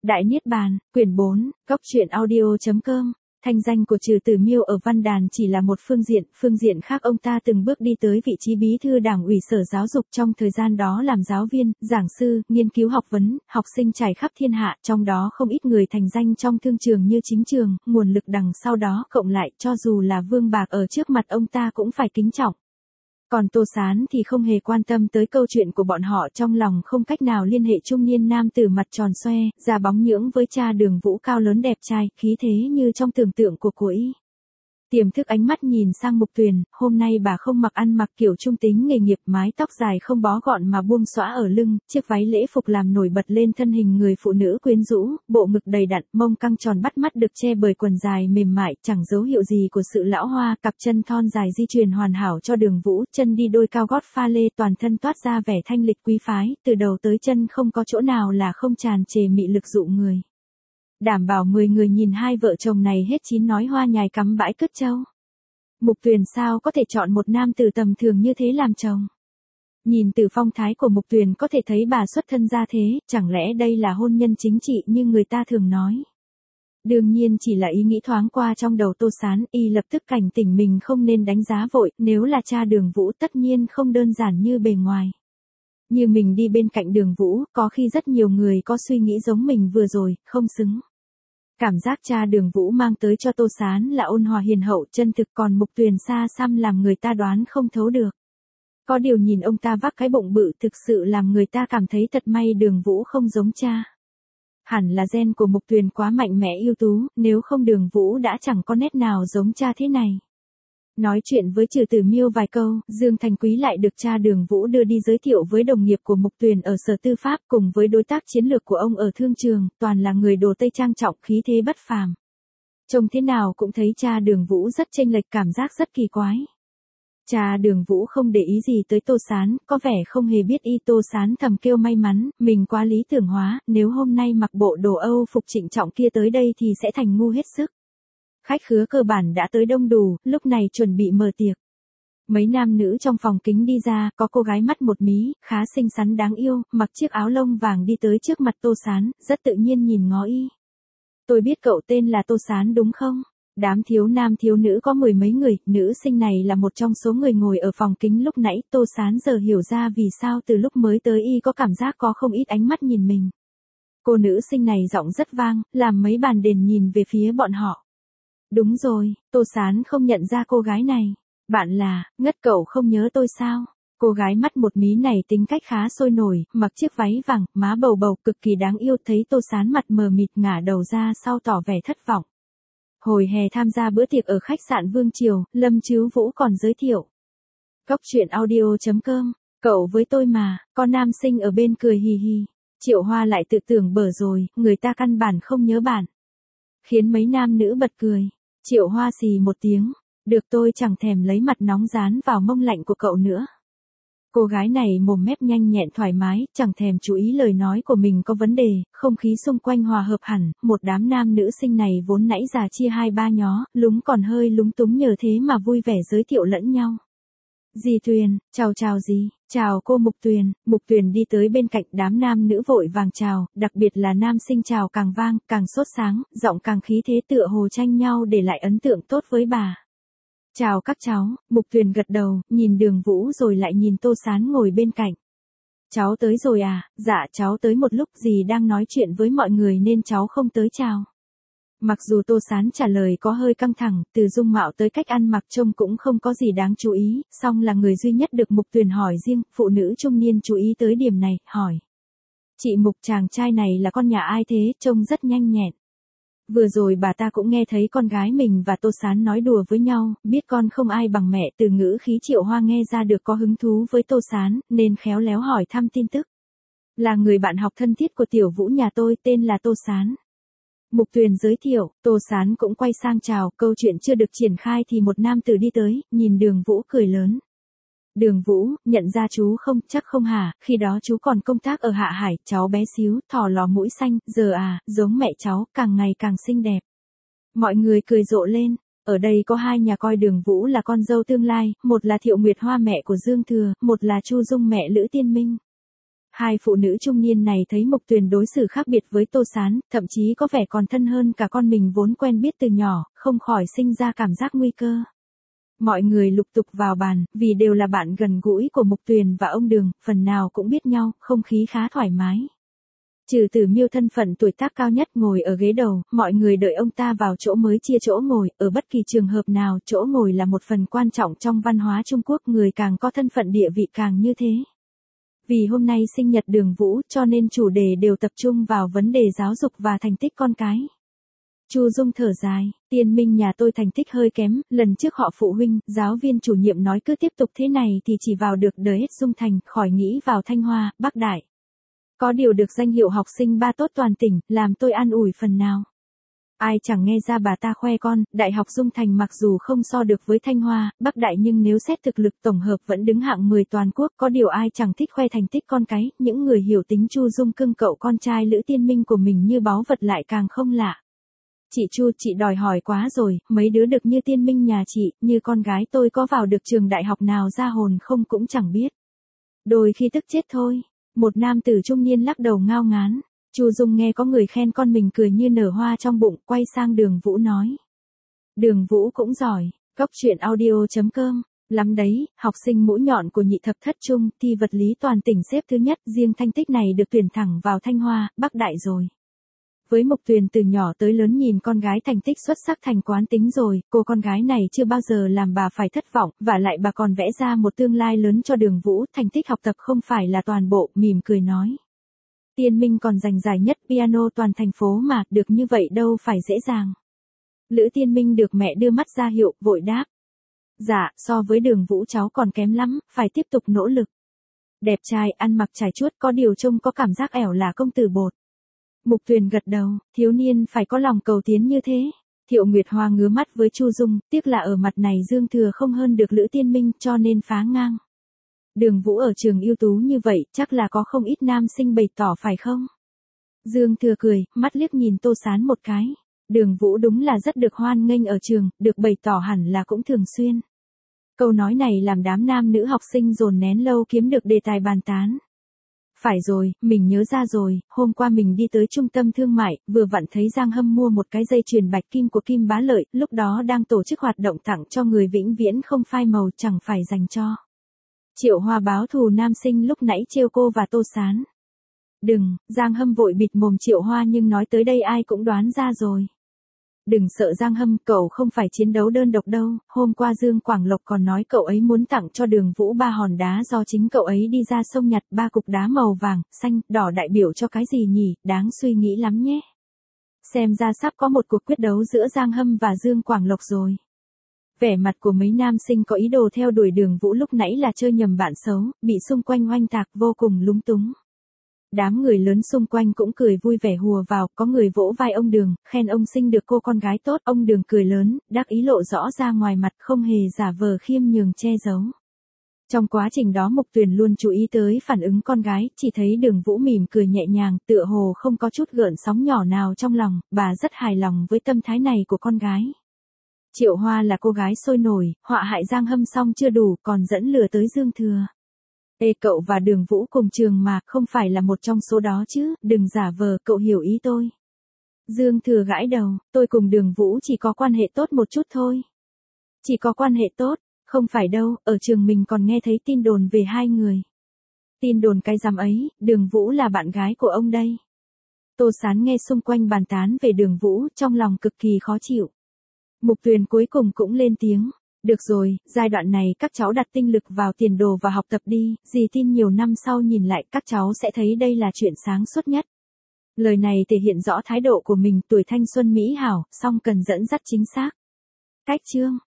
Đại Niết Bàn, quyển 4, góc truyện audio.com. Thanh danh của Trừ Tử Miêu ở Văn Đàn chỉ là một phương diện khác ông ta từng bước đi tới vị trí bí thư đảng ủy Sở Giáo dục, trong thời gian đó làm giáo viên, giảng sư, nghiên cứu học vấn, học sinh trải khắp thiên hạ, trong đó không ít người thành danh trong thương trường như chính trường, nguồn lực đằng sau đó cộng lại, cho dù là Vương Bạc ở trước mặt ông ta cũng phải kính trọng. Còn Tô Sán thì không hề quan tâm tới câu chuyện của bọn họ, trong lòng không cách nào liên hệ trung niên nam tử mặt tròn xoe, da bóng nhưỡng với cha Đường Vũ cao lớn đẹp trai, khí thế như trong tưởng tượng của cô ý. Tiềm thức ánh mắt nhìn sang Mục Tuyền, hôm nay bà không ăn mặc kiểu trung tính nghề nghiệp, mái tóc dài không bó gọn mà buông xõa ở lưng, chiếc váy lễ phục làm nổi bật lên thân hình người phụ nữ quyến rũ, bộ ngực đầy đặn, mông căng tròn bắt mắt được che bởi quần dài mềm mại, chẳng dấu hiệu gì của sự lão hoa, cặp chân thon dài di truyền hoàn hảo cho Đường Vũ, chân đi đôi cao gót pha lê, toàn thân toát ra vẻ thanh lịch quý phái, từ đầu tới chân không có chỗ nào là không tràn trề mị lực dụ người. Đảm bảo 10 người nhìn hai vợ chồng này hết chín nói hoa nhài cắm bãi cứt trâu. Mục Tuyền sao có thể chọn một nam tử tầm thường như thế làm chồng? Nhìn từ phong thái của Mục Tuyền có thể thấy bà xuất thân gia thế, chẳng lẽ đây là hôn nhân chính trị như người ta thường nói? Đương nhiên chỉ là ý nghĩ thoáng qua trong đầu Tô Sán, y lập tức cảnh tỉnh mình không nên đánh giá vội, nếu là cha Đường Vũ tất nhiên không đơn giản như bề ngoài. Như mình đi bên cạnh Đường Vũ, có khi rất nhiều người có suy nghĩ giống mình vừa rồi, không xứng. Cảm giác cha Đường Vũ mang tới cho Tô Sán là ôn hòa hiền hậu chân thực, còn Mục Tuyền xa xăm làm người ta đoán không thấu được. Có điều nhìn ông ta vác cái bụng bự thực sự làm người ta cảm thấy thật may Đường Vũ không giống cha. Hẳn là gen của Mục Tuyền quá mạnh mẽ ưu tú, nếu không Đường Vũ đã chẳng có nét nào giống cha thế này. Nói chuyện với Trừ Tử Miêu vài câu, Dương Thành Quý lại được cha Đường Vũ đưa đi giới thiệu với đồng nghiệp của Mục Tuyền ở Sở Tư pháp, cùng với đối tác chiến lược của ông ở thương trường, toàn là người đồ Tây trang trọng, khí thế bất phàm. Trông thế nào cũng thấy cha Đường Vũ rất chênh lệch, cảm giác rất kỳ quái. Cha Đường Vũ không để ý gì tới Tô Sán, có vẻ không hề biết y. Tô Sán thầm kêu may mắn, mình quá lý tưởng hóa, nếu hôm nay mặc bộ đồ Âu phục trịnh trọng kia tới đây thì sẽ thành ngu hết sức. Khách khứa cơ bản đã tới đông đủ, lúc này chuẩn bị mở tiệc. Mấy nam nữ trong phòng kính đi ra, có cô gái mắt một mí, khá xinh xắn đáng yêu, mặc chiếc áo lông vàng đi tới trước mặt Tô Sán, rất tự nhiên nhìn ngó y. Tôi biết cậu tên là Tô Sán đúng không? Đám thiếu nam thiếu nữ có mười mấy người, nữ sinh này là một trong số người ngồi ở phòng kính lúc nãy. Tô Sán giờ hiểu ra vì sao từ lúc mới tới y có cảm giác có không ít ánh mắt nhìn mình. Cô nữ sinh này giọng rất vang, làm mấy bàn đền nhìn về phía bọn họ. Đúng rồi, Tô Sán không nhận ra cô gái này. Bạn là, ngất cậu không nhớ tôi sao? Cô gái mắt một mí này tính cách khá sôi nổi, mặc chiếc váy vàng, má bầu bầu cực kỳ đáng yêu, thấy Tô Sán mặt mờ mịt ngả đầu ra sau tỏ vẻ thất vọng. Hồi hè tham gia bữa tiệc ở khách sạn Vương Triều, Lâm Chứu Vũ còn giới thiệu. Góc truyện audio.com, cậu với tôi mà, con nam sinh ở bên cười hì hì. Triệu Hoa lại tự tưởng bở rồi, người ta căn bản không nhớ bạn. Khiến mấy nam nữ bật cười. Triệu Hoa xì một tiếng, được tôi chẳng thèm lấy mặt nóng dán vào mông lạnh của cậu nữa. Cô gái này mồm mép nhanh nhẹn thoải mái, chẳng thèm chú ý lời nói của mình có vấn đề, không khí xung quanh hòa hợp hẳn, một đám nam nữ sinh này vốn nãy giờ chia hai ba nhó, lúng còn hơi lúng túng nhờ thế mà vui vẻ giới thiệu lẫn nhau. Dì Tuyền, chào dì, chào cô Mục Tuyền đi tới bên cạnh, đám nam nữ vội vàng chào, đặc biệt là nam sinh chào càng vang, càng sốt sáng, giọng càng khí thế tựa hồ tranh nhau để lại ấn tượng tốt với bà. Chào các cháu, Mục Tuyền gật đầu, nhìn Đường Vũ rồi lại nhìn Tô Sán ngồi bên cạnh. Cháu tới rồi à? Dạ cháu tới một lúc, dì đang nói chuyện với mọi người nên cháu không tới chào. Mặc dù Tô Sán trả lời có hơi căng thẳng, từ dung mạo tới cách ăn mặc trông cũng không có gì đáng chú ý, song là người duy nhất được Mục Tuyền hỏi riêng, phụ nữ trung niên chú ý tới điểm này, hỏi. Chị Mục, chàng trai này là con nhà ai thế, trông rất nhanh nhẹn. Vừa rồi bà ta cũng nghe thấy con gái mình và Tô Sán nói đùa với nhau, biết con không ai bằng mẹ, từ ngữ khí Triệu Hoa nghe ra được có hứng thú với Tô Sán, nên khéo léo hỏi thăm tin tức. Là người bạn học thân thiết của Tiểu Vũ nhà tôi, tên là Tô Sán. Mục Tuyền giới thiệu, Tô Sán cũng quay sang chào, câu chuyện chưa được triển khai thì một nam tử đi tới, nhìn Đường Vũ cười lớn. Đường Vũ, nhận ra chú không, chắc không hả, khi đó chú còn công tác ở Hạ Hải, cháu bé xíu, thỏ lò mũi xanh, giờ à, giống mẹ cháu, càng ngày càng xinh đẹp. Mọi người cười rộ lên, ở đây có hai nhà coi Đường Vũ là con dâu tương lai, một là Thiệu Nguyệt Hoa mẹ của Dương Thừa, một là Chu Dung mẹ Lữ Tiên Minh. Hai phụ nữ trung niên này thấy Mục Tuyền đối xử khác biệt với Tô Sán, thậm chí có vẻ còn thân hơn cả con mình vốn quen biết từ nhỏ, không khỏi sinh ra cảm giác nguy cơ. Mọi người lục tục vào bàn, vì đều là bạn gần gũi của Mục Tuyền và ông Đường, phần nào cũng biết nhau, không khí khá thoải mái. Trừ Tử Miêu thân phận tuổi tác cao nhất ngồi ở ghế đầu, mọi người đợi ông ta vào chỗ mới chia chỗ ngồi, ở bất kỳ trường hợp nào, chỗ ngồi là một phần quan trọng trong văn hóa Trung Quốc, người càng có thân phận địa vị càng như thế. Vì hôm nay sinh nhật Đường Vũ cho nên chủ đề đều tập trung vào vấn đề giáo dục và thành tích con cái. Chu Dung thở dài, Tiên Minh nhà tôi thành tích hơi kém, lần trước họ phụ huynh, giáo viên chủ nhiệm nói cứ tiếp tục thế này thì chỉ vào được đời hết Dung Thành, khỏi nghĩ vào Thanh Hoa, Bắc Đại. Có điều được danh hiệu học sinh ba tốt toàn tỉnh, làm tôi an ủi phần nào. Ai chẳng nghe ra bà ta khoe con, Đại học Dung Thành mặc dù không so được với Thanh Hoa, Bắc Đại nhưng nếu xét thực lực tổng hợp vẫn đứng hạng 10 toàn quốc, có điều ai chẳng thích khoe thành tích con cái, những người hiểu tính Chu Dung cưng cậu con trai Lữ Tiên Minh của mình như báu vật lại càng không lạ. Chị Chu, chị đòi hỏi quá rồi, mấy đứa được như Tiên Minh nhà chị, như con gái tôi có vào được trường đại học nào ra hồn không cũng chẳng biết. Đôi khi tức chết thôi. Một nam tử trung niên lắc đầu ngao ngán. Chu Dung nghe có người khen con mình cười như nở hoa trong bụng, quay sang Đường Vũ nói. Đường Vũ cũng giỏi, Cóc Truyện Audio.com, lắm đấy, học sinh mũi nhọn của nhị thập thất trung, thi vật lý toàn tỉnh xếp thứ nhất, riêng thành tích này được tuyển thẳng vào Thanh Hoa, Bắc Đại rồi. Với Mục Tuyền từ nhỏ tới lớn nhìn con gái thành tích xuất sắc thành quán tính rồi, cô con gái này chưa bao giờ làm bà phải thất vọng, và lại bà còn vẽ ra một tương lai lớn cho Đường Vũ, thành tích học tập không phải là toàn bộ, mỉm cười nói. Tiên Minh còn giành giải nhất piano toàn thành phố mà, được như vậy đâu phải dễ dàng. Lữ Tiên Minh được mẹ đưa mắt ra hiệu, vội đáp. Dạ, so với Đường Vũ cháu còn kém lắm, phải tiếp tục nỗ lực. Đẹp trai, ăn mặc trải chuốt, có điều trông có cảm giác ẻo là công tử bột. Mục Tuyền gật đầu, thiếu niên phải có lòng cầu tiến như thế. Thiệu Nguyệt Hoa ngứa mắt với Chu Dung, tiếc là ở mặt này Dương Thừa không hơn được Lữ Tiên Minh cho nên phá ngang. Đường Vũ ở trường ưu tú như vậy, chắc là có không ít nam sinh bày tỏ phải không? Dương Thừa cười, mắt liếc nhìn Tô Sán một cái. Đường Vũ đúng là rất được hoan nghênh ở trường, được bày tỏ hẳn là cũng thường xuyên. Câu nói này làm đám nam nữ học sinh dồn nén lâu kiếm được đề tài bàn tán. Phải rồi, mình nhớ ra rồi, hôm qua mình đi tới trung tâm thương mại, vừa vặn thấy Giang Hâm mua một cái dây chuyền bạch kim của Kim Bá Lợi, lúc đó đang tổ chức hoạt động tặng cho người vĩnh viễn không phai màu, chẳng phải dành cho. Triệu Hoa báo thù nam sinh lúc nãy trêu cô và Tô Sán. Đừng, Giang Hâm vội bịt mồm Triệu Hoa nhưng nói tới đây ai cũng đoán ra rồi. Đừng sợ Giang Hâm, cậu không phải chiến đấu đơn độc đâu, hôm qua Dương Quảng Lộc còn nói cậu ấy muốn tặng cho Đường Vũ 3 hòn đá do chính cậu ấy đi ra sông nhặt 3 cục đá màu vàng, xanh, đỏ đại biểu cho cái gì nhỉ, đáng suy nghĩ lắm nhé. Xem ra sắp có một cuộc quyết đấu giữa Giang Hâm và Dương Quảng Lộc rồi. Vẻ mặt của mấy nam sinh có ý đồ theo đuổi Đường Vũ lúc nãy là chơi nhầm bạn xấu, bị xung quanh oanh tạc vô cùng lúng túng. Đám người lớn xung quanh cũng cười vui vẻ hùa vào, có người vỗ vai ông Đường, khen ông sinh được cô con gái tốt, ông Đường cười lớn, đắc ý lộ rõ ra ngoài mặt không hề giả vờ khiêm nhường che giấu. Trong quá trình đó Mục Tuyền luôn chú ý tới phản ứng con gái, chỉ thấy Đường Vũ mỉm cười nhẹ nhàng, tựa hồ không có chút gợn sóng nhỏ nào trong lòng, bà rất hài lòng với tâm thái này của con gái. Triệu Hoa là cô gái sôi nổi, họa hại Giang Hâm xong chưa đủ, còn dẫn lừa tới Dương Thừa. Ê cậu và Đường Vũ cùng trường mà, không phải là một trong số đó chứ, đừng giả vờ, cậu hiểu ý tôi. Dương Thừa gãi đầu, tôi cùng Đường Vũ chỉ có quan hệ tốt một chút thôi. Chỉ có quan hệ tốt, không phải đâu, ở trường mình còn nghe thấy tin đồn về hai người. Tin đồn cái rắm ấy, Đường Vũ là bạn gái của ông đây. Tô Sán nghe xung quanh bàn tán về Đường Vũ, trong lòng cực kỳ khó chịu. Mục Tuyền cuối cùng cũng lên tiếng. Được rồi, giai đoạn này các cháu đặt tinh lực vào tiền đồ và học tập đi, dì tin nhiều năm sau nhìn lại các cháu sẽ thấy đây là chuyện sáng suốt nhất. Lời này thể hiện rõ thái độ của mình, tuổi thanh xuân mỹ hảo, song cần dẫn dắt chính xác. Cách chương